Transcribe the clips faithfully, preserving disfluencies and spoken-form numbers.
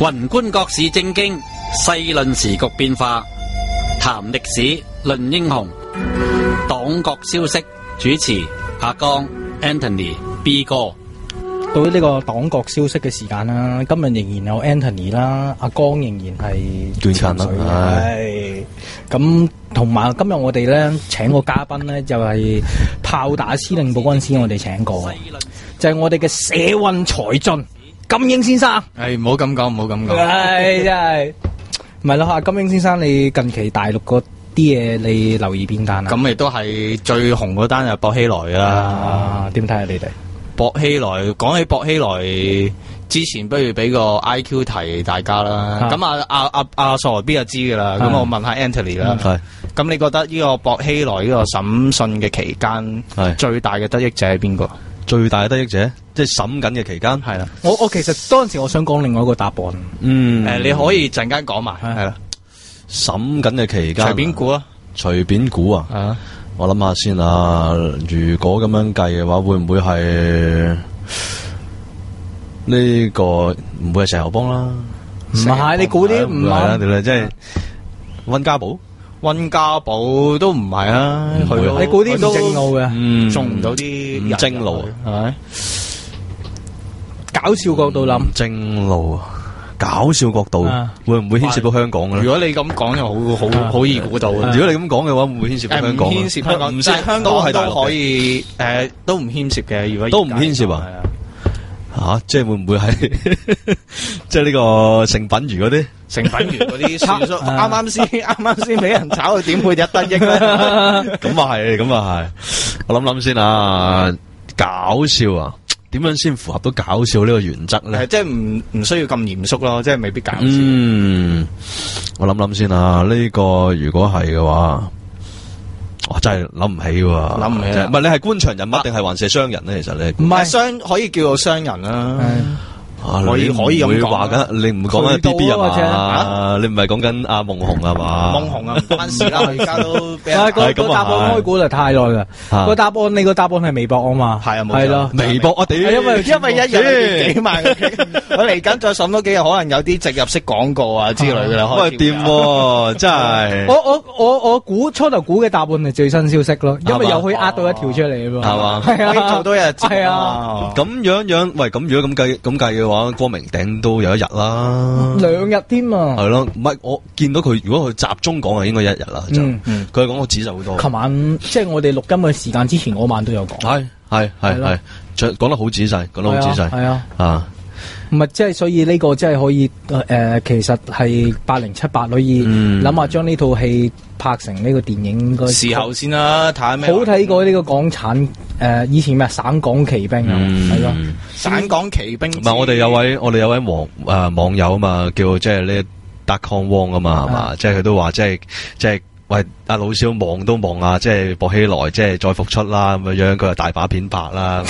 宏觀國事政經，細論時局變化，談歷史，論英雄，黨國消息。主持阿江 Anthony B 哥。 到呢個黨國消息嘅時間啦，今日仍然有 Anthony 啦，阿江仍然係斷層啦， 係咁，同埋今日我哋咧請個嘉賓咧就係、是、炮打司令部嗰陣時我哋請過，就係、是、我哋嘅社運才俊金英先生。 係唔好咁講，唔好咁講。 係真係，唔係咯，阿金英先生，你近期大陸嗰啲嘢你留意邊單啊？ 咁亦都係最紅嗰單就薄熙來啦。 點睇下你哋？ 薄熙來，講起薄熙來之前，不如俾個 I Q 題大家啦。咁啊啊啊啊傻邊就知噶啦。咁我問下 Anthony 啦。係。咁你覺得呢個薄熙來呢個審訊嘅期間，係最大嘅得益者係邊個？ 最大嘅得益者，即係審緊嘅期間。 係啦。 我我其實當時我想講另外一個答案。 嗯。誒，你可以陣間講埋。係啦。 審緊嘅期間。 隨便估啊！ 隨便估啊！啊。我諗下先啊，如果咁樣計嘅話，會唔會係呢個唔會係石油幫啦？ 唔係，你估啲唔係啊？即係溫家寶， 溫家寶都唔係啊！ 你估啲唔正路嘅， 中唔到啲唔正路係咪？ 搞笑角度諗正路啊！搞笑角度、啊、會唔會牽涉到香港嘅咧？ 如果你咁講就好好好易估到。 如果你咁講嘅話，會唔會牽涉到香港？唔牽涉香港，唔係香港係都可以誒、呃，都唔牽涉嘅。如果都唔牽涉啊？吓、啊，即係會唔會係即係呢個成品魚嗰啲？ 成品魚嗰啲算數，啱啱先啱啱先俾人炒到點會一得益咧？ 咁啊係，咁啊係。我諗諗先啊，搞笑啊！點樣先符合到搞笑呢個原則咧？ 即係唔唔需要咁嚴肅咯，即係未必搞笑。 嗯，我諗諗先啊，呢、這個如果係嘅話，我真係諗唔起喎。 諗唔起， 唔係你係官場人物定係還是商人咧？其實你唔係商，可以叫做商人啦。 啊、 可以可以咁講， 話緊你唔講緊 B B 啊嘛？你唔係講緊阿夢紅啊嘛？ 夢紅啊，唔關事啦，而家都俾人係個個答案開估就太耐啦。個答案你個答案係微博啊嘛？ 係啊，冇係咯， 微博啊屌！ 因為因為一日幾萬，我嚟緊再審多幾日，可能有啲植入式廣告啊之類嘅啦。 喂，掂真係！ 我我我我估初頭估嘅答案係最新消息咯，因為又可以呃到一條出嚟啊嘛。 係嘛？ 係啊， 做多一日係啊。 咁樣樣，喂，咁如果咁計咁計嘅話，光明頂都有一日啦， 兩日添啊。 係咯，唔係我見到佢，如果佢集中講啊，應該一日啦。就佢講個仔細好多。 琴晚即係我哋錄音嘅時間之前嗰晚都有講。 係係係係，講得好仔細，講得好仔細。 係啊啊。 唔係，即係所以呢個真係可以誒、呃，其實係八零七八可以諗下將呢套戲拍成呢個電影，應該時候先啦，睇下咩好睇過呢個港產誒、呃，以前咩省港奇兵啊，係咯、嗯， 省港奇兵。 唔係我哋有位我哋有位網誒、呃、網友啊嘛，叫即係呢達康汪啊嘛，係嘛，即係佢都話即係即係。喂，阿老少望都望啊，即係薄熙來，即係再復出啦咁樣樣，佢係大把片拍啦。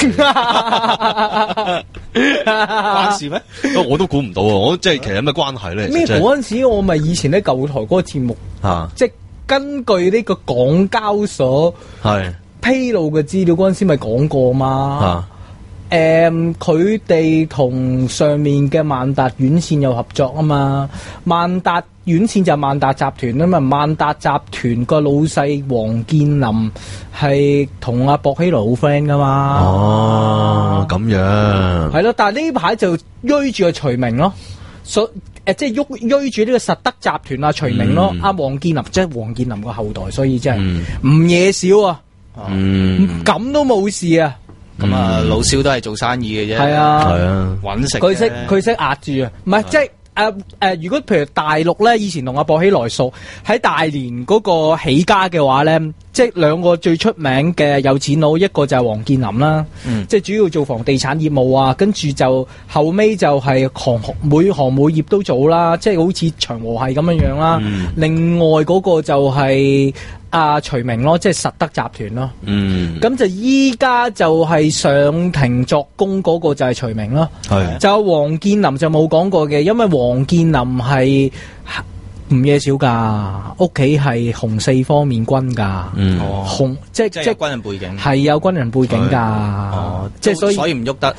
關事咩？ 我都估唔到啊！我即係其實有咩關係咧？ 咩嗰陣時我咪以前喺舊台嗰個節目啊，即係根據呢個港交所係披露嘅資料嗰陣時咪講過嘛。啊誒，佢哋同上面嘅萬達院線有合作啊嘛，萬達院線就係萬達集團啊嘛，萬達集團個老細王健林係同阿薄熙來好 friend 噶嘛。 哦，咁樣係咯，但係呢排就追住個徐明咯，所誒即係喐追住呢個實德集團啊徐明咯，阿王健林即係王健林個後代，所以真係唔嘢少啊，嗯，咁都冇事啊。 咁啊，老蕭都係做生意嘅啫， 係啊， 係啊， 搵食。 佢識佢識壓住啊，唔係即係誒誒，如果譬如大陸咧，以前同阿薄熙來熟喺大連嗰個起家嘅話咧，即係兩個最出名嘅有錢佬，一個就係王健林啦，嗯、即係主要做房地產業務啊，跟住就後尾就係行每行每業都做啦，即係好似長和係咁樣樣啦。嗯、另外嗰個就係、是。阿、啊、徐明咯，即係實德集團咯。嗯，咁就依家就係上庭作供嗰個就係徐明咯。係，就王健林就冇講過嘅，因為王健林係唔嘢少噶，屋企係紅四方面軍噶。嗯，紅即係即係軍人背景， 係有軍人背景噶。哦， 即係所以所以唔喐得。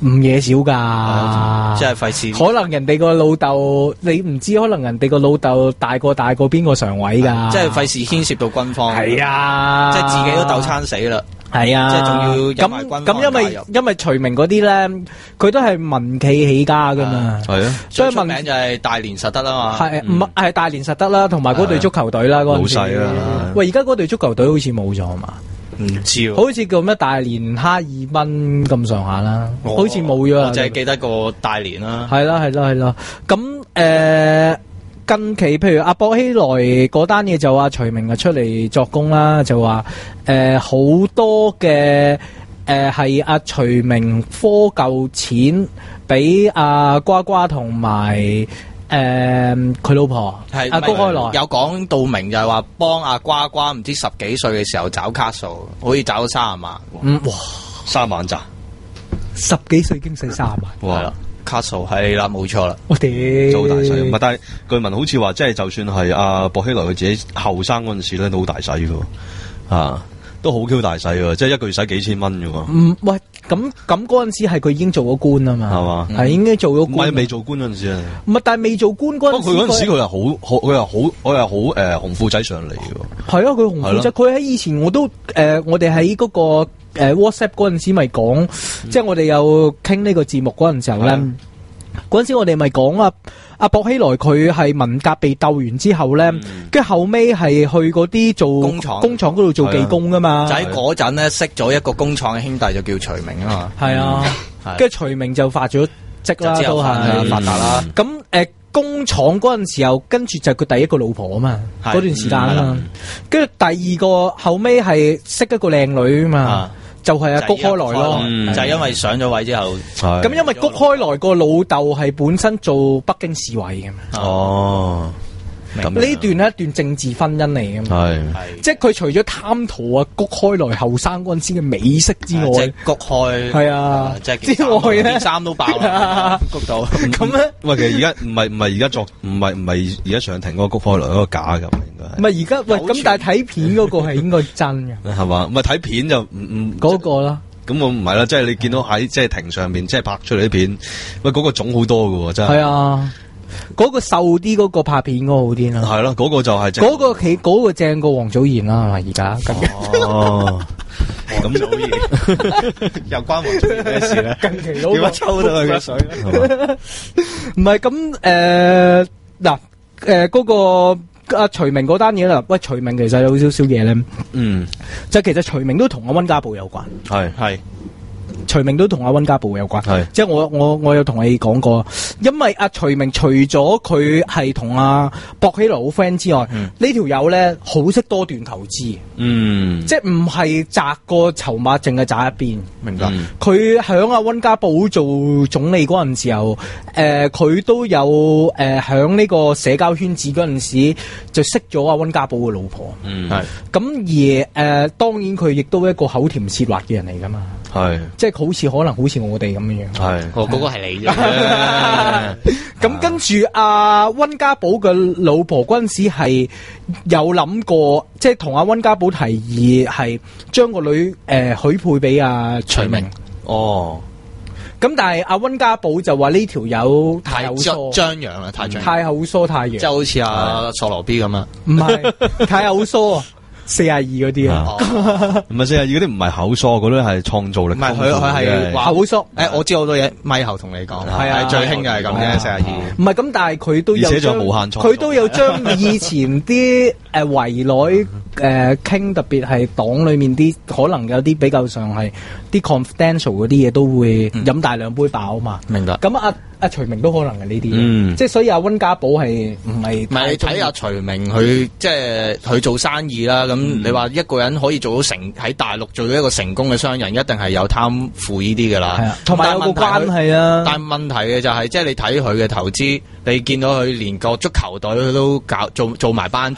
唔嘢少㗎， 即係費事。 可能人哋個老豆，你唔知，可能人哋個老豆大過大過邊個常委㗎， 即係費事牽涉到軍方。 係啊， 即係自己都鬥餐死啦。 係啊， 即係仲要有埋軍方咁咁，因為因為徐明嗰啲咧，佢都係民企起家㗎嘛。 係啊， 所以出名就係大連實德啦嘛。 係唔係大連實德啦，同埋嗰隊足球隊啦嗰陣時。 老細啊！ 喂，而家嗰隊足球隊好似冇咗嘛？ 唔知喎， 好似叫咩大連哈爾濱咁上下啦， 我好似冇咗啦。 我淨係記得個大連啦。 係啦係啦係啦，咁誒、呃、近期譬如阿博希來嗰單嘢就話徐明啊出嚟作供啦，就話誒好多嘅誒係阿徐明科舊錢俾阿瓜瓜同埋。誒，佢、嗯、老婆係阿谷開來有講到明，就係話幫阿瓜瓜唔知十幾歲嘅時候找卡數，好似找咗三十萬。 嗯，哇， 三萬咋？ 十幾歲已經使三十萬， 哇！ 係啦，卡數係啦，冇錯啦。 我哋就好大使，唔係，但係據聞好似話，即係就算係阿薄熙來佢自己後生嗰陣時咧，都好大使噶，啊，都好 Q 大使噶，即係一個月使幾千蚊噶喎。 唔喂，咁咁嗰陣時係佢已經做咗官啊嘛， 係嘛？ 係已經做咗官， 唔係未做官嗰陣時啊。 唔係，但係未做官嗰陣時， 不過佢嗰陣時佢又好，好佢又好，佢又好誒紅褲仔上嚟嘅。 係啊，佢紅褲仔，佢喺以前我都誒、呃，我哋喺嗰個誒、呃、WhatsApp 嗰陣時咪講，嗯、即係我哋有傾呢個節目嗰陣時候咧，嗰陣、嗯、時我哋咪講啊。阿薄熙來佢係文革被鬥完之後咧，跟住、嗯、後尾係去嗰啲做工廠工廠嗰度做技工噶嘛。 就喺嗰陣咧識咗一個工廠嘅兄弟，就叫徐明啊嘛。 係啊，跟住、嗯、徐明就發咗職啦，都係發達啦。 咁誒、呃、工廠嗰陣時候，跟住就佢第一個老婆啊嘛，嗰段時間啊嘛。跟住、嗯、第二個後尾係識一個靚女啊嘛。啊就係阿谷開來咯， 嗯、就係因為上咗位之後， 咁、嗯、因為谷開來個老豆係本身做北京市委嘅嘛。 哦， 呢段係一段政治婚姻嚟嘅嘛。係，即係佢除咗貪圖啊谷開來後生嗰陣時嘅美色之外， 即係谷開係啊，即係之外咧， 衫都爆啦，谷到咁咧。 喂，其實而家唔係唔係而家作唔係唔係而家上庭嗰個谷開來嗰個假㗎。 唔係而家喂，咁但係睇片嗰個係應該真嘅， 係嘛？唔係睇片就唔唔嗰個啦。 咁我唔係啦，即係你見到喺即係庭上面即係拍出嚟啲片，喂嗰個種好多㗎喎，真係。係啊，嗰個瘦啲嗰個拍片嗰個好啲啦。係咯， 嗰個就係嗰個企嗰個正過王祖賢啦，係咪而家？ 哦， 王祖賢又關王祖賢咩事咧？ 近期嗰個抽到佢嘅水， 唔係咁誒嗱誒嗰個。阿徐明嗰單嘢啦，喂，徐明其實有少少嘢咧，嗯，就係其實徐明都同阿溫家寶有關， 係係。 徐明都同阿溫家寶有關，係即係我我我有同你講過，因為阿徐明除咗佢係同阿薄熙來好 friend 之外，嗯、呢條友咧好識多段投資，嗯，即係唔係擲個籌碼淨係擲一邊， 明白？ 佢響阿溫家寶做總理嗰陣時候，誒、呃，佢都有誒響呢個社交圈子嗰陣時就識咗阿溫家寶嘅老婆，嗯，係咁而誒、呃，當然佢亦都係一個口甜舌滑嘅人嚟噶嘛。係，即係好似可能好似我哋咁樣樣。係， 哦，嗰個係你啫。 咁跟住阿溫家寶嘅老婆嗰陣時係有諗過，即係同阿溫家寶提議係將個女誒許配俾阿徐明。哦。咁但係阿溫家寶就話呢條友太口疏， 張揚啦，太張， 太口疏太揚， 即係好似阿傻羅 B 咁啊。 唔係，太口疏啊。四廿二嗰啲啊， 唔係四廿二嗰啲唔係口疏，嗰啲係創造力。 唔係佢佢係話口疏。誒， 我知好多嘢，咪後同你講，係啊，最興就係咁嘅四廿二。 唔係咁，但係佢都有， 而且仲無限創造。 佢都有將以前啲誒圍內誒傾，特別係黨裏面啲可能有啲比較上係啲 confidential 嗰啲嘢，都會飲大兩杯飽嘛。明白。咁阿阿徐明都可能係呢啲，即係所以阿溫家寶係唔係？ 唔係你睇阿徐明佢即係佢做生意啦。咁你話一個人可以做到成喺大陸做到一個成功嘅商人，一定係有貪腐呢啲噶啦。係啊， 同埋有個關係啊。 但係問題嘅就係，即係你睇佢嘅投資，你見到佢連個足球隊佢都搞做做埋班主，即係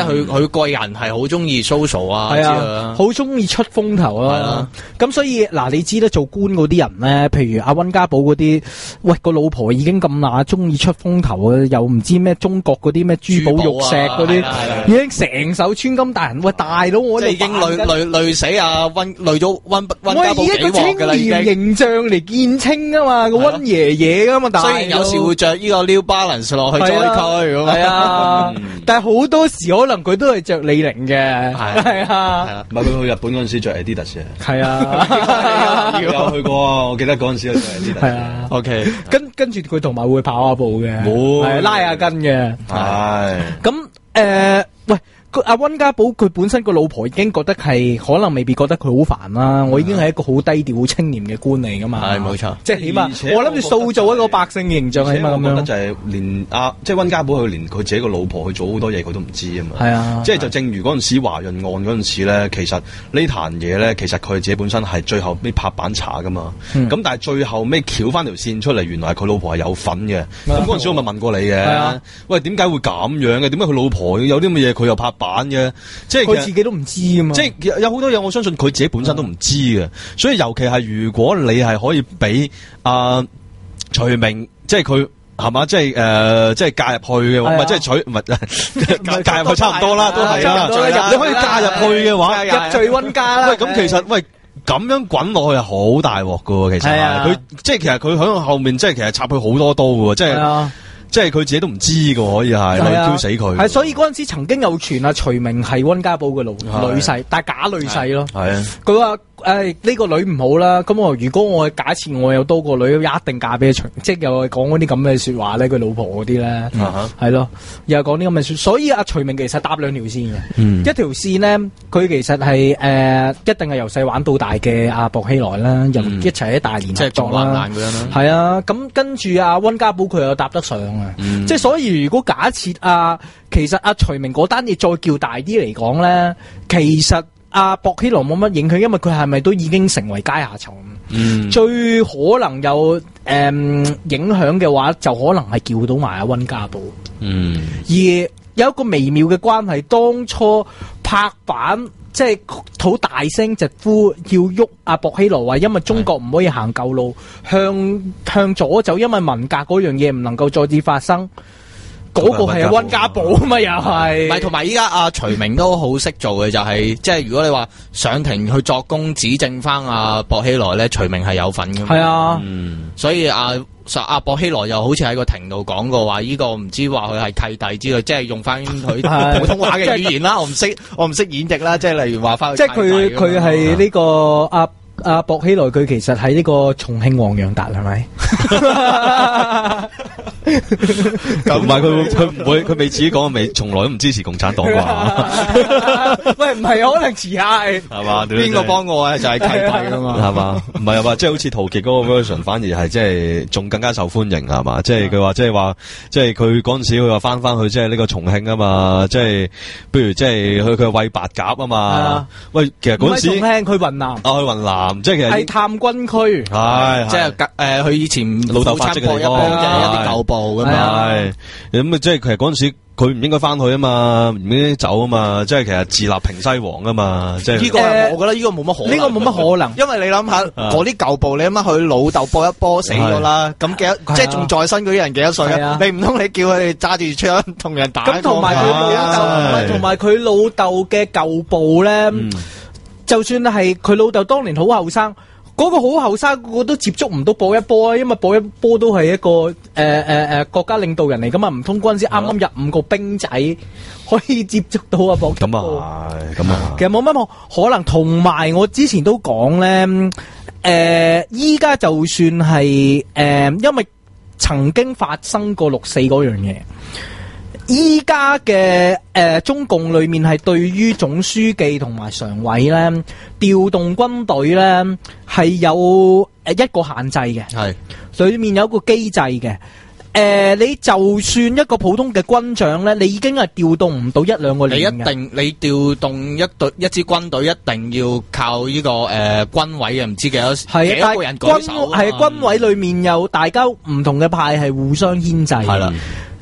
佢佢個人係好中意 social 啊， 係啊，好中意出風頭啊。咁所以嗱，你知得做官嗰啲人咧，譬如阿溫家寶嗰啲，喂個老婆已經咁乸中意出風頭啊，又唔知咩中國嗰啲咩珠寶玉石嗰啲，已經成手穿金戴銀。喂大佬，我哋已經累累累死啊溫累咗溫溫家寶幾鑊噶啦，已經。 形象嚟見稱啊嘛，個溫爺爺啊嘛，但係雖然有時會着呢個 New Balance 落去災區咁係啊，但係好多時可能佢都係着李寧嘅，係啊， 唔係佢去日本嗰陣時着 Adidas 嘅， 係啊， 有去過啊，我記得嗰陣時着 Adidas， 係啊 ，OK， 跟跟住佢同埋會跑下步嘅，係拉下筋嘅， 係， 咁誒，喂。阿溫家寶佢本身個老婆已經覺得係可能未必覺得佢好煩啦，我已經係一個好低調、好清廉嘅官嚟噶嘛， 係冇錯， 即係起碼我諗住塑造一個百姓嘅形象，起碼咁樣。我覺得就係連阿即係溫家寶佢連佢自己個老婆去做好多嘢佢都唔知啊嘛， 係啊， 即係就正如嗰陣時華潤案嗰陣時咧，其實呢壇嘢咧，其實佢自己本身係最後尾拍板查噶嘛，咁、嗯、但係最後尾撬翻條線出嚟，原來係佢老婆係有份嘅，咁嗰陣時我咪問過你嘅，啊、喂點解會咁樣嘅？點解佢老婆有啲乜嘢佢又拍板嘅？即係佢自己都唔知㗎嘛， 即係有好多嘢，我相信佢自己本身都唔知嘅，嗯、所以尤其係如果你係可以俾阿徐明，即係佢係嘛，即係誒、呃，即係介入去嘅，唔係即係取唔係介入去差唔多啦，都係啦，你可以介入去嘅話， 入罪溫家啦。 喂，咁其實喂咁樣滾落去係好大鑊㗎喎，其實佢即係其實佢喺後面即係其實插佢好多刀㗎喎，即係。即係佢自己都唔知㗎，可以係可以挑死佢。 係，所以嗰陣時曾經有傳啊，徐明係溫家寶嘅女女婿，但係假女婿咯。係啊，佢話誒呢個女唔好啦，咁我如果我假設我有多個女，一定嫁俾徐，即係又係講嗰啲咁嘅說話咧，佢老婆嗰啲咧，係咯，又係講啲咁嘅說。所以阿徐明其實搭兩條線嘅，一條線呢，佢其實係誒一定係由細玩到大嘅阿薄熙來啦，又一齊喺大連合作啦，係啊，咁跟住阿溫家寶佢又搭得上。嗯、即係所以，如果假設啊，其實阿、啊、徐明嗰單嘢再叫大啲嚟講咧，其實阿、啊、薄熙來冇乜影響，因為佢係咪都已經成為階下囚？嗯，最可能有誒、嗯、影響嘅話，就可能係叫到埋阿溫家寶。嗯，而有一個微妙嘅關係，當初拍板即係好大聲疾呼要喐阿薄熙來，話因為中國唔可以行舊路，向向左走，因為文革嗰樣嘢唔能夠再次發生。嗰個係阿溫家寶啊嘛，又係。唔係，同埋依家阿徐明都好識做嘅，就係即係如果你話上庭去作供指證翻阿薄熙來咧，徐明係有份嘅。係啊，嗯、所以阿阿薄熙來又好似喺個庭度講過話，呢個唔知話佢係契弟之類，即係用翻佢普通話嘅語言啦。我唔識，我唔識演繹啦。即係例如話翻，即係佢佢係呢個阿。阿薄熙來佢其實喺呢個重慶黃洋達係咪？ 唔係佢佢唔會佢未自己講，未從來都唔支持共產黨啩？ 喂，唔係可能遲下係係嘛？邊個幫我啊？就係契弟噶嘛？ 係嘛？唔係啊嘛？即係好似陶傑嗰個 version，反而係即係仲更加受歡迎係嘛？即係佢話即係話即係佢嗰陣時佢話翻翻去即係呢個重慶啊嘛？即係不如即係去佢餵白鴿啊嘛？喂，其實嗰陣時重慶去雲南啊，去雲南。即係其實係探軍區， 係即係誒，佢以前老豆發跡嘅地方， 一啲舊部咁樣。 係咁啊，即係其實嗰陣時佢唔應該翻去啊嘛，唔應該走啊嘛，即係其實自立平西王啊嘛，即係呢個我覺得呢個冇乜可能，呢個冇乜可能，因為你諗下嗰啲舊部，你諗下佢老豆波一波死咗啦，咁幾多即係仲在生嗰啲人幾多歲啊？你唔通你叫佢哋揸住槍同人打？咁同埋佢老豆，同埋佢老豆嘅舊部咧。就算係佢老豆當年好後生，嗰、那個好後生，個個都接觸唔到波一波啊，因為波一波都係一個誒誒誒國家領導人嚟噶嘛，唔通嗰陣時啱啱入伍個兵仔可以接觸到阿薄熙來？咁啊，咁啊，其實冇乜可能。同埋我之前都講咧，誒、呃，依家就算係誒、呃，因為曾經發生過六四嗰樣嘢。依家嘅誒中共裏面係對於總書記同埋常委咧調動軍隊咧係有誒一個限制嘅，係裏面有一個機制嘅。誒、呃，你就算一個普通嘅軍長咧，你已經係調動唔到一兩個連嘅。你一定你調動一隊一支軍隊，一定要靠呢、這個誒、呃、軍委嘅，唔知幾多係幾多個人舉手。係軍委裏面有大家唔同嘅派係互相牽制。係啦。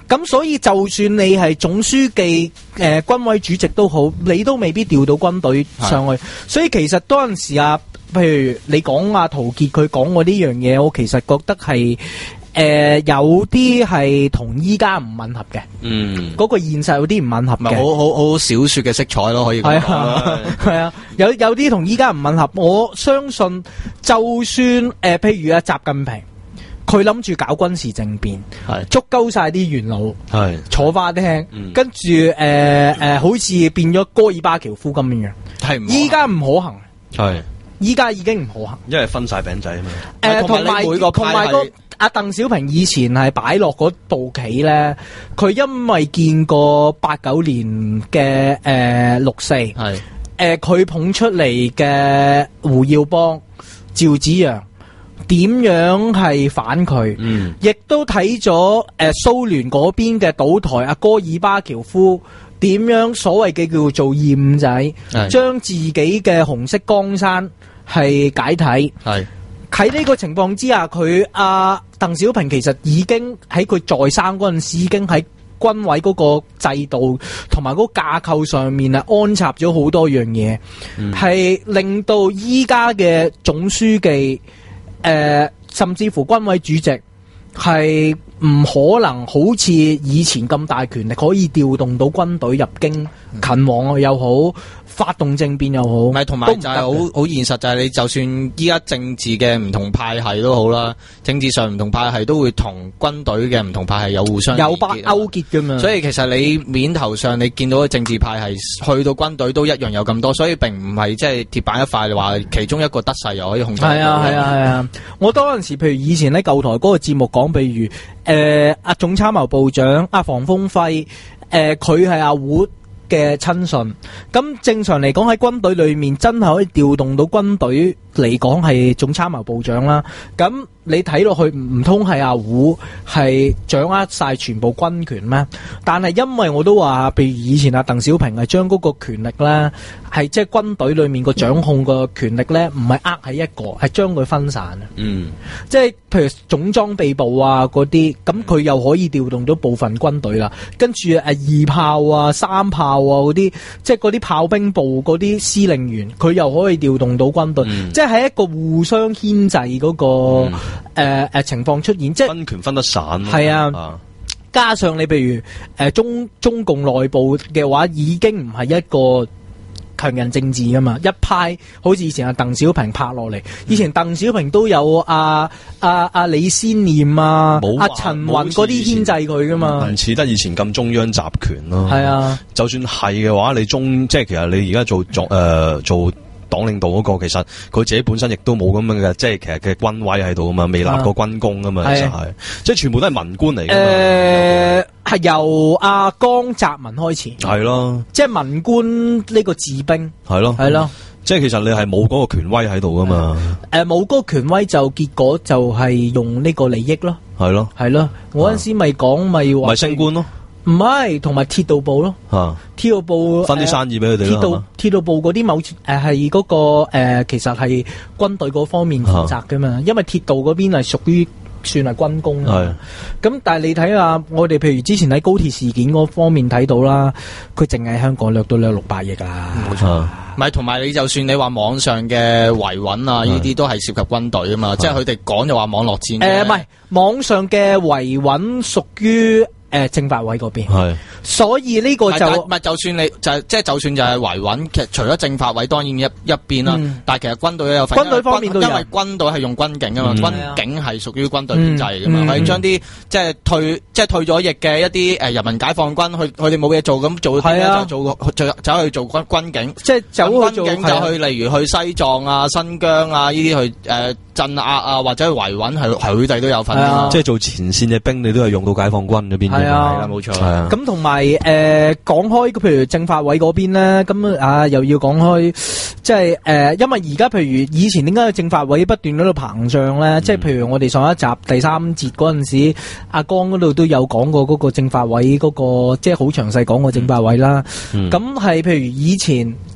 咁所以就算你係總書記、誒、呃、軍委主席都好，你都未必調到軍隊上去。所以其實嗰陣時啊，譬如你講阿陶傑佢講過呢樣嘢，我其實覺得係誒、呃、有啲係同依家唔吻合嘅。嗯，嗰個現實有啲唔吻合嘅， 好好好小說嘅色彩咯，可以講。係啊， 係啊，有有啲同依家唔吻合。我相信，就算誒、呃、譬如阿習近平。佢諗住搞軍事政變，捉鳩晒啲元老，坐花廳，嗯、跟住誒誒，好似變咗戈爾巴喬夫咁樣樣。依家唔可行，係依家已經唔可行， 因為分晒餅仔啊嘛。 誒，同埋同埋個阿鄧小平以前係擺落嗰部棋咧，佢因為見過八九年嘅誒、呃、六四，係誒佢捧出嚟嘅胡耀邦、趙紫陽。點樣係反佢？嗯，亦都睇咗誒蘇聯嗰邊嘅倒台，阿戈爾巴喬夫點樣所謂嘅叫做厭仔，將自己嘅紅色江山係解體。係喺呢個情況之下，佢阿鄧小平其實已經喺佢在生嗰陣時，已經喺軍委嗰個制度同埋嗰個架構上面啊安插咗好多樣嘢，係、嗯、令到依家嘅總書記。誒、呃，甚至乎軍委主席係唔可能好似以前咁大權力，可以調動到軍隊入京勤王又好，發動政變又好。唔係，同埋就係好好現實，就係你就算依家政治嘅唔同派系都好啦，政治上唔同派系都會同軍隊嘅唔同派系有互相有把勾結噶嘛。所以其實你面頭上你見到嘅政治派系去到軍隊都一樣有咁多，所以並唔係即係鐵板一塊，你話其中一個得勢又可以控制到。係啊係啊係啊！我當陣時，譬如以前喺舊台嗰個節目講，譬如誒阿、呃、總參謀部長阿房峰輝，誒佢係阿胡嘅親信，咁正常嚟講喺軍隊裏面真係可以調動到軍隊嚟講係總參謀部長啦。咁你睇落去唔通係阿胡係掌握晒全部軍權咩？但係因為我都話，譬如以前阿鄧小平係將嗰個權力咧，係即係軍隊裏面個掌控個權力咧，唔係呃喺一個，係將佢分散啊。嗯，即係譬如總裝備部啊嗰啲，咁佢又可以調動到部分軍隊啦。跟住誒二炮啊、三炮啊嗰啲，即係嗰啲炮兵部嗰啲司令員，佢又可以調動到軍隊，嗯、即係喺一個互相牽制嗰、嗰個。嗯誒誒、呃呃，情況出現，即係分權分得散。係啊，啊加上你譬如誒、呃、中中共內部嘅話，已經唔係一個強人政治噶嘛，一派好似以前阿鄧小平拍落嚟，以前鄧小平都有阿阿阿李先念啊、阿陳雲嗰啲牽制佢噶嘛， 唔似得以前咁中央集權咯。係啊， 就算係嘅話，你中即係其實你而家做做誒、呃、做。黨領導嗰個其實佢自己本身亦都冇咁樣嘅，即係其實嘅軍威喺度啊嘛，未立過軍功啊嘛，其實係，即係全部都係文官嚟嘅。誒、呃，係由阿江澤民開始，係咯，即係文官呢個治兵，係咯，係咯，即係其實你係冇嗰個權威喺度噶嘛。 誒，冇嗰個權威就結果就係用呢個利益咯，係咯，係咯，我嗰陣時咪講咪話， 咪升官咯。 唔係，同埋鐵道部咯，啊、鐵道部分啲生意俾佢哋咯。鐵道鐵道部嗰啲某誒係嗰個誒、呃，其實係軍隊嗰方面負責噶嘛，啊、因為鐵道嗰邊係屬於算係軍工。係咁，但係你睇下，我哋譬如之前喺高鐵事件嗰方面睇到啦，佢淨係香港掠到掠六百億啦。冇錯，唔係同埋你就算你話網上嘅維穩啊，呢啲都係涉及軍隊啊嘛，即係佢哋講就話網絡戰。誒，唔係網上嘅維穩屬於。誒，政法委嗰邊係，所以呢個就唔係就算你就即係就算就係維穩，其實除咗政法委當然一一邊啦，嗯、但係其實軍隊都有份。軍隊方面都有，因為軍隊係用軍警啊嘛，嗯、軍警係屬於軍隊編制噶嘛，可以將啲即係退即係退咗役嘅一啲誒人民解放軍，佢佢哋冇嘢做咁做啲咧就做走走去做軍軍警，即係走去軍警就去例如去西藏啊、新疆啊呢啲去誒鎮壓啊或者去維穩，係係佢哋都有份。 即係做前線嘅兵，你都係用到解放軍嗰邊。係啊， 冇錯。咁同埋誒講開，譬如政法委嗰邊咧，咁啊又要講開，即係誒，因為而家譬如以前點解政法委不斷喺度膨脹咧？即係、嗯、譬如我哋上一集第三節嗰陣時，阿江嗰度都有講過嗰個政法委嗰、嗰個，即係好詳細講過政法委啦。咁係、嗯、譬如以前。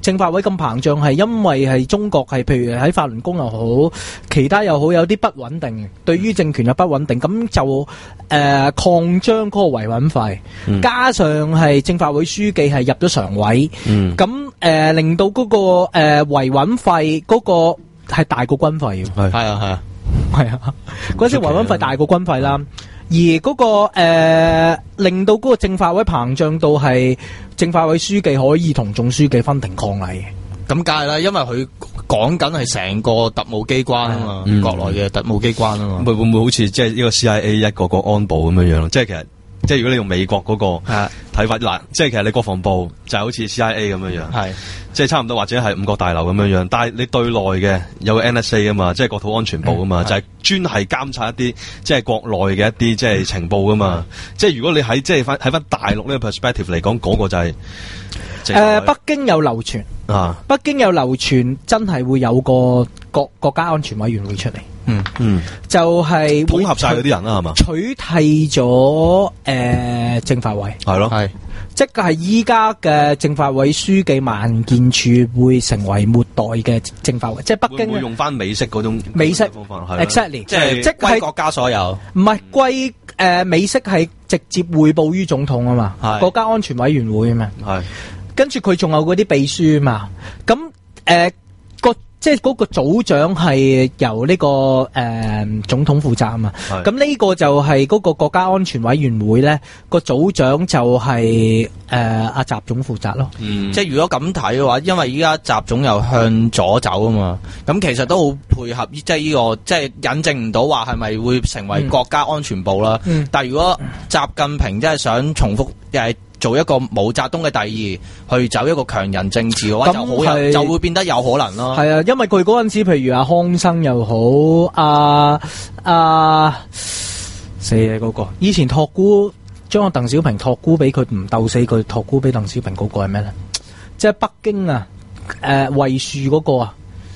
政法委咁膨脹，係因為係中國係譬如喺法輪功又好，其他又好，有啲不穩定，對於政權又不穩定，咁就誒、呃、擴張嗰個維穩費，嗯、加上係政法委書記係入咗常委，咁誒、嗯呃、令到嗰、那個誒維穩費嗰個係大過軍費， 係係啊係啊係啊，嗰時維穩費大過軍費啦。而嗰、那個誒、呃、令到嗰個政法委膨脹到係政法委書記可以同總書記分庭抗禮嘅， 咁梗係啦，因為佢講緊係成個特務機關啊嘛，嗯、國內嘅特務機關啊嘛， 會會唔會好似即係呢個 C I A 一個個安保咁樣樣咯？即係其實即係如果你用美國嗰個睇法，嗱，即係其實你國防部就好似 C I A 咁樣樣，係即係差唔多，或者係五角大樓咁樣樣。但係你對內嘅有個 N S A 啊嘛，即係國土安全部啊嘛，就係專係監察一啲即係國內嘅一啲即係情報噶嘛。即係如果你喺即係翻喺翻大陸呢個 perspective 嚟講，嗰個就係誒北京有流傳啊，北京有流傳真係會有個國國家安全委員會出嚟。嗯嗯，就係統合晒嗰啲人啦，係嘛？ 取締咗誒政法委， 係咯，係即係依家嘅政法委書記萬建柱會成為末代嘅政法委，即係北京會唔會用翻美式嗰種美式方法係 exactly， 即係即係國家所有， 唔係歸誒美式係直接匯報於總統啊嘛， 係國家安全委員會啊嘛， 係跟住佢仲有嗰啲秘書啊嘛，咁誒。呃即係嗰個組長係由呢、這個誒、呃、總統負責啊嘛，咁呢個就係嗰個國家安全委員會咧，個組長就係誒阿習總負責咯。 嗯，即係如果咁睇嘅話，因為依家習總又向左走啊嘛，咁其實都好配合，即係呢、這個即係引證唔到話係咪會成為國家安全部啦。嗯、但係如果習近平真係想重複又係做一個毛澤東嘅第二，去走一個強人政治嘅話，就好有就會變得有可能咯。 係啊，因為佢嗰陣時，譬如阿康生又好，阿阿死嘢嗰個，以前託孤將個鄧小平託孤俾佢，唔鬥死佢託孤俾鄧小平嗰個係咩咧？即係北京啊，誒衛戍嗰個啊。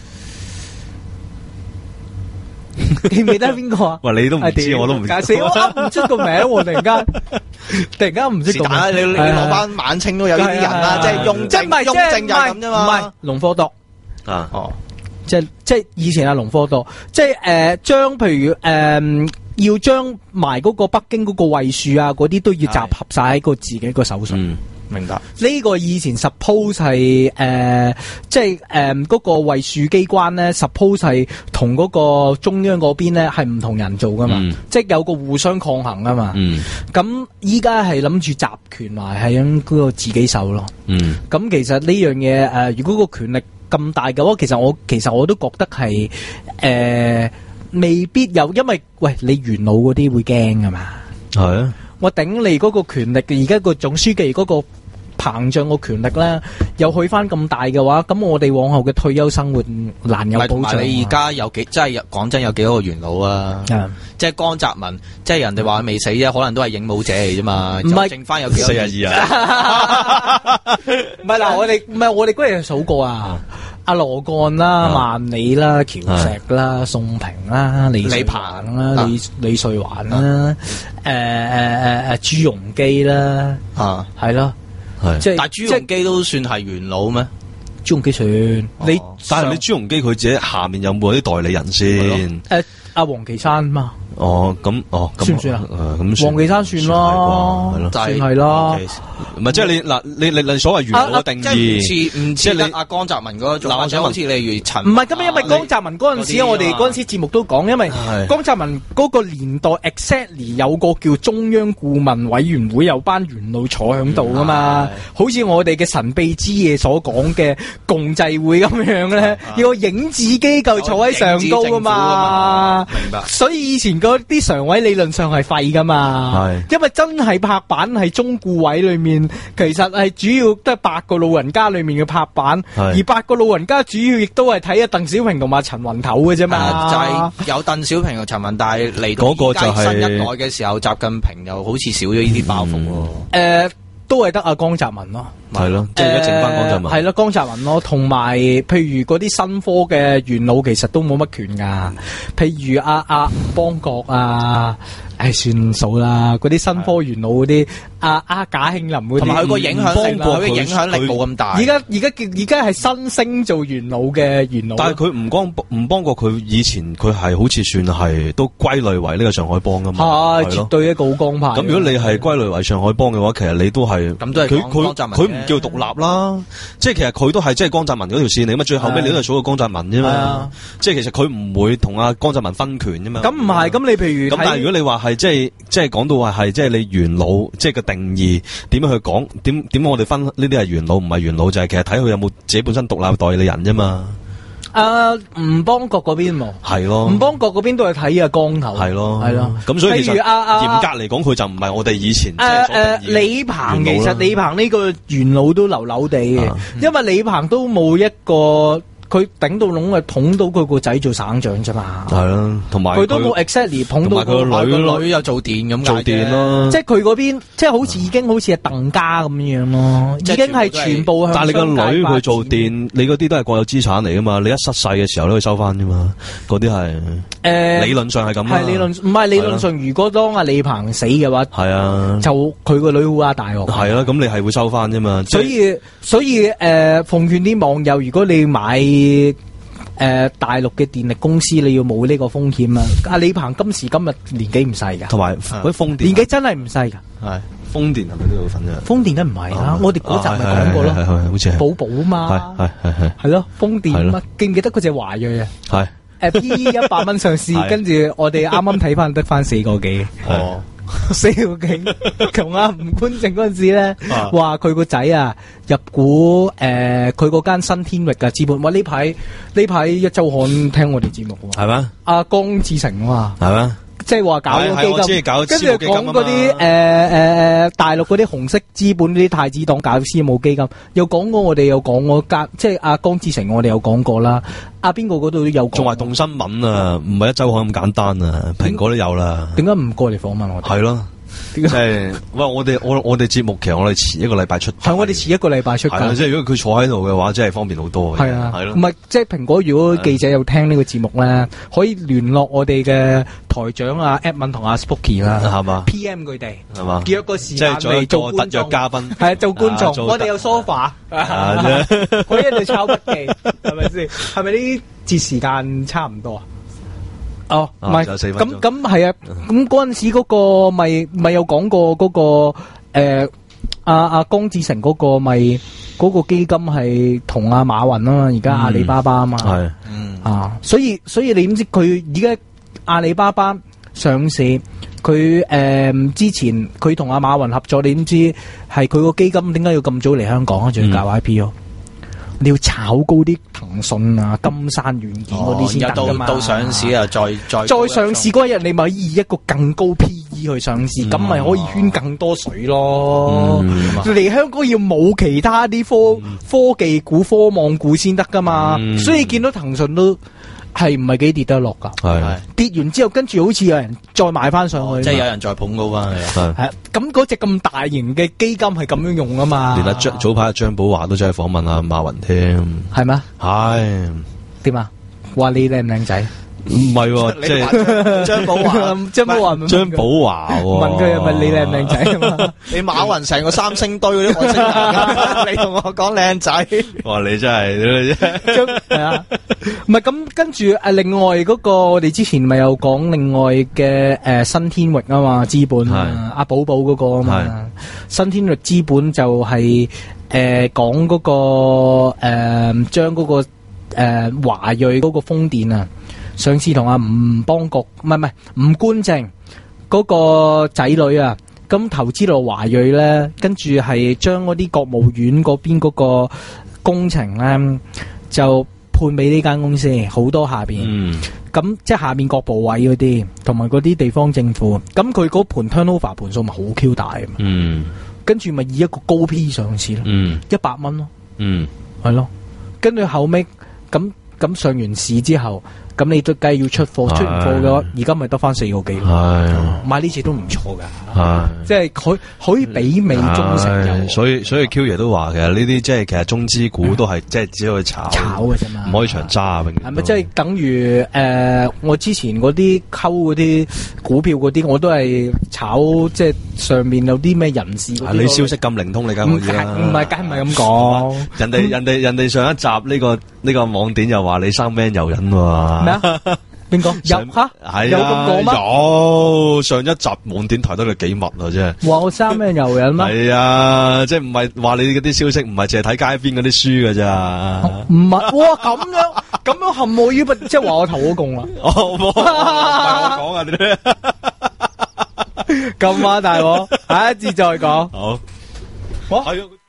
記唔記得邊個啊？ 喂，你都唔知，我都唔知。 死我噏唔出個名喎！突然間，突然間唔識講。 你你攞翻晚清都有呢啲人啦，即係雍正，雍正就係咁啫嘛。 唔係隆科多啊，哦， 即係即係以前阿隆科多，即係誒將譬如誒要將埋嗰個北京嗰個衛戍啊，嗰啲都要集合晒喺個自己個手上。 明白呢個以前 suppose 係誒、呃，即係誒嗰個衛戍機關咧 suppose 係同嗰個中央嗰邊咧係唔同人做噶嘛，嗯、即係有個互相抗衡啊嘛。咁依家係諗住集權埋係喺嗰個自己手咯。咁、嗯、其實呢樣嘢誒，如果個權力咁大嘅話，其實我其實我都覺得係誒、呃、未必有，因為喂你元老嗰啲會驚噶嘛。係啊，我頂你嗰個權力，而家個總書記嗰、嗰個。膨脹個權力咧，又去翻咁大嘅話，咁我哋往後嘅退休生活難有保障。同埋你而家有幾，即係講真有幾多個元老啊？嗯、即係江澤民，即係人哋話未死啫，可能都係影武者嚟啫嘛。唔係剩翻有幾多？四廿二啊！唔係嗱，我哋唔係我哋嗰日數過啊。阿羅幹啦、萬里啦、喬石啦、宋平啦、李李鵬啦、李李瑞環啦、誒誒誒誒朱鎔基啦，啊，係咯。即係，但係朱鎔基都算係元老咩？朱鎔基算，你但係你朱鎔基佢自己下面有冇啲代理人先？ 誒，阿王岐山嘛。 哦，咁哦， 算唔算啊？ 咁王岐山算咯，係咯，算係咯。 唔係即係你嗱，你你你所謂元老嘅定義， 唔似唔似阿江澤民嗰種，或者好似例如陳。 唔係咁，因為江澤民嗰陣時，我哋嗰陣時節目都講，因為江澤民嗰個年代 exactly 有個叫中央顧問委員會，有班元老坐喺度噶嘛，好似我哋嘅神秘之夜所講嘅共濟會咁樣咧，要個影子機構坐喺上高噶嘛。明白。所以以前嗰啲常委理論上係廢噶嘛，因為真係拍板係中顧委裏面，其實係主要都係八個老人家裏面嘅拍板，而八個老人家主要亦都係睇阿鄧小平同埋陳雲頭嘅啫嘛， 就係有鄧小平同陳雲，但係嚟到而家新一代嘅時候，習近平又好似少咗呢啲包袱喎。 誒，都係得阿江澤民咯。 係咯，即係而家剩翻江澤民。 係咯，江澤民咯，同埋譬如嗰啲新科嘅元老，其實都冇乜權噶。譬如阿阿邦國啊，唉，算數啦。嗰啲新科元老嗰啲，阿阿賈慶林嗰啲， 同埋佢個影響力，佢影響力冇咁大。 而家而家而家係新升做元老嘅元老。 但係佢唔光唔幫過佢以前，佢係好似算係都歸類為呢個上海幫噶嘛。 係絕對一個好光派。 咁如果你係歸類為上海幫嘅話，其實你都係咁都係佢佢佢唔叫獨立啦。即係其實佢都係即係江澤民嗰條線嚟，咁啊最後尾你都係數個江澤民啫嘛。即係其實佢唔會同阿江澤民分權啫嘛。 咁唔係，咁你譬如咁，但係如果你話係即係即係講到話係即係你元老，即係個定義點樣去講？點點我哋分呢啲係元老唔係元老，就係其實睇佢有冇自己本身獨立代理人啫嘛。 誒，吳邦國嗰邊喎， 係咯， 吳邦國嗰邊都係睇啊光頭， 係咯， 係咯。 咁所以其實譬如阿阿嚴格嚟講，佢就唔係我哋以前誒誒李鵬，其實李鵬呢個元老都流流地嘅，因為李鵬都冇一個。佢頂到籠係捧到佢個仔做省長啫嘛， 係啦，同埋佢都冇 exactly 捧到佢個女個女又做電咁做電咯， 即係佢嗰邊即係好似已經好似係鄧家咁樣咯，已經係全部向。 但係你個女佢做電，你嗰啲都係國有資產嚟噶嘛，你一失勢嘅時候都可以收翻啫嘛，嗰啲係誒理論上係咁， 係理論唔係理論上，如果當阿李鵬死嘅話， 係啊， 就佢個女好啊大鑊， 係啦，咁你係會收翻啫嘛， 所以所以誒奉勸啲網友，如果你買。誒、呃，大陸嘅電力公司你要冇呢個風險啊！阿李鵬今時今日年紀唔細噶， 同埋嗰啲風電年紀真係唔細噶。 係風電係咪都有份啫？ 風電梗唔係啦， 啊、 我哋嗰集咪講過咯， 係係好似係寶寶啊嘛， 係係係係咯，風電啊，記唔記得嗰隻華裔啊？係誒 P E 一百蚊上市，跟住我哋啱啱睇翻得翻四個幾。哦。四個幾，同阿吳官正嗰陣時咧，話佢個仔啊入股誒，佢嗰間新天域嘅資本。哇！呢排呢排一週刊聽我哋節目喎，係咩？阿江志成啊嘛，係咩？即係話搞個基金，跟住講嗰啲誒誒誒大陸嗰啲紅色資本啲太子黨搞私募基金，又講過我哋又講過間，即係阿江志成我哋有講過啦。阿邊個嗰度都有講， 仲話動新聞啊，唔係一週刊咁簡單啊，蘋果都有啦。點解唔過嚟訪問我哋？係咯。即係喂，我哋我我哋節目其實我哋遲一個禮拜出，係我哋遲一個禮拜出㗎。即係如果佢坐喺度嘅話，真係方便好多。係啊，係咯。唔係即係蘋果，如果記者有聽呢個節目咧，可以聯絡我哋嘅台長啊 Edmond 同阿 Spooky 啦，係嘛 ？P M 佢哋係嘛？約個時間嚟做特約嘉賓，係啊，做觀眾。我哋有 sofa，可以喺度抄筆記，係咪先？係咪呢節時間差唔多啊？哦，唔係，咁咁係啊，咁嗰陣時嗰個咪咪有講過嗰個誒阿阿江志成嗰個咪嗰個基金係同阿馬雲啊嘛，而家阿里巴巴啊嘛，係，嗯啊，所以所以你點知佢而家阿里巴巴上市，佢誒之前佢同阿馬雲合作，你點知係佢個基金點解要咁早嚟香港啊？仲要搞 I P O？你要炒高啲騰訊啊、金山軟件嗰啲先得噶嘛？到到上市啊，再再再上市嗰日，你咪以一個更高 P E 去上市，咁咪、嗯、可以圈更多水咯。嚟、嗯、香港要冇其他啲科、嗯、科技股、科網股先得噶嘛。嗯、所以見到騰訊都係唔係幾跌得落噶？係跌完之後，跟住好似有人再買翻上去、哦，即係有人再捧高翻去。係係咁嗰隻咁大型嘅基金係咁樣用啊嘛。連阿張早排阿張寶華都走去訪問阿馬雲添，係咩？係點啊？話你靚唔靚仔？唔係，即係張寶華，張寶華，張寶華問佢係咪你靚唔靚仔啊嘛？你馬雲成個三星堆嗰啲外星人，你同我講靚仔，哇！你真係係啊，唔係咁跟住誒，另外嗰個我哋之前咪有講另外嘅誒新天域啊嘛，資本啊，阿寶寶嗰個啊嘛，新天域資本就係誒講嗰個誒將嗰個誒華裔嗰個風電啊。上次同阿吳邦國唔係唔係吳官正嗰個仔女啊，咁投資落華裔咧，跟住係將嗰啲國務院嗰邊嗰個工程咧，就判俾呢間公司，好多下邊，咁、嗯、即係下面各部委嗰啲，同埋嗰啲地方政府，咁佢嗰盤 turnover 盤數咪好 Q 大啊嘛，嗯、跟住咪以一個高 P 上市咯，一百蚊咯，係、嗯、咯，跟住後尾咁咁上完市之後。咁咁你都梗係要出貨，出完貨嘅話，而家咪得翻四個幾。 係買呢隻都唔錯噶， 係即係佢可以媲美中石油。 所以所以 Q 爺都話其實呢啲即係其實中資股都係即係只可以炒炒嘅啫嘛， 唔可以長揸啊，永遠。 係咪即係等於誒？我之前嗰啲溝嗰啲股票嗰啲，我都係炒即係上面有啲咩人士嗰啲。 你消息咁靈通，你梗係可以啦。 唔係，梗係唔係咁講。 人哋人哋人哋上一集呢個呢個網點又話你生 man 遊人喎。 咩啊？邊個有吓？ 係有咁講咩？ 有上一集網點提到你幾密啊，真係。 話我生咩遊人咩？ 係啊，即係唔係話你嗰啲消息唔係淨係睇街邊嗰啲書㗎咋？ 唔係，哇咁樣咁樣陷我於不，即係話我投咗共啦。 哦，唔係我講啊，你咁啊，大鑊，下一節再講。 好。 哇係啊。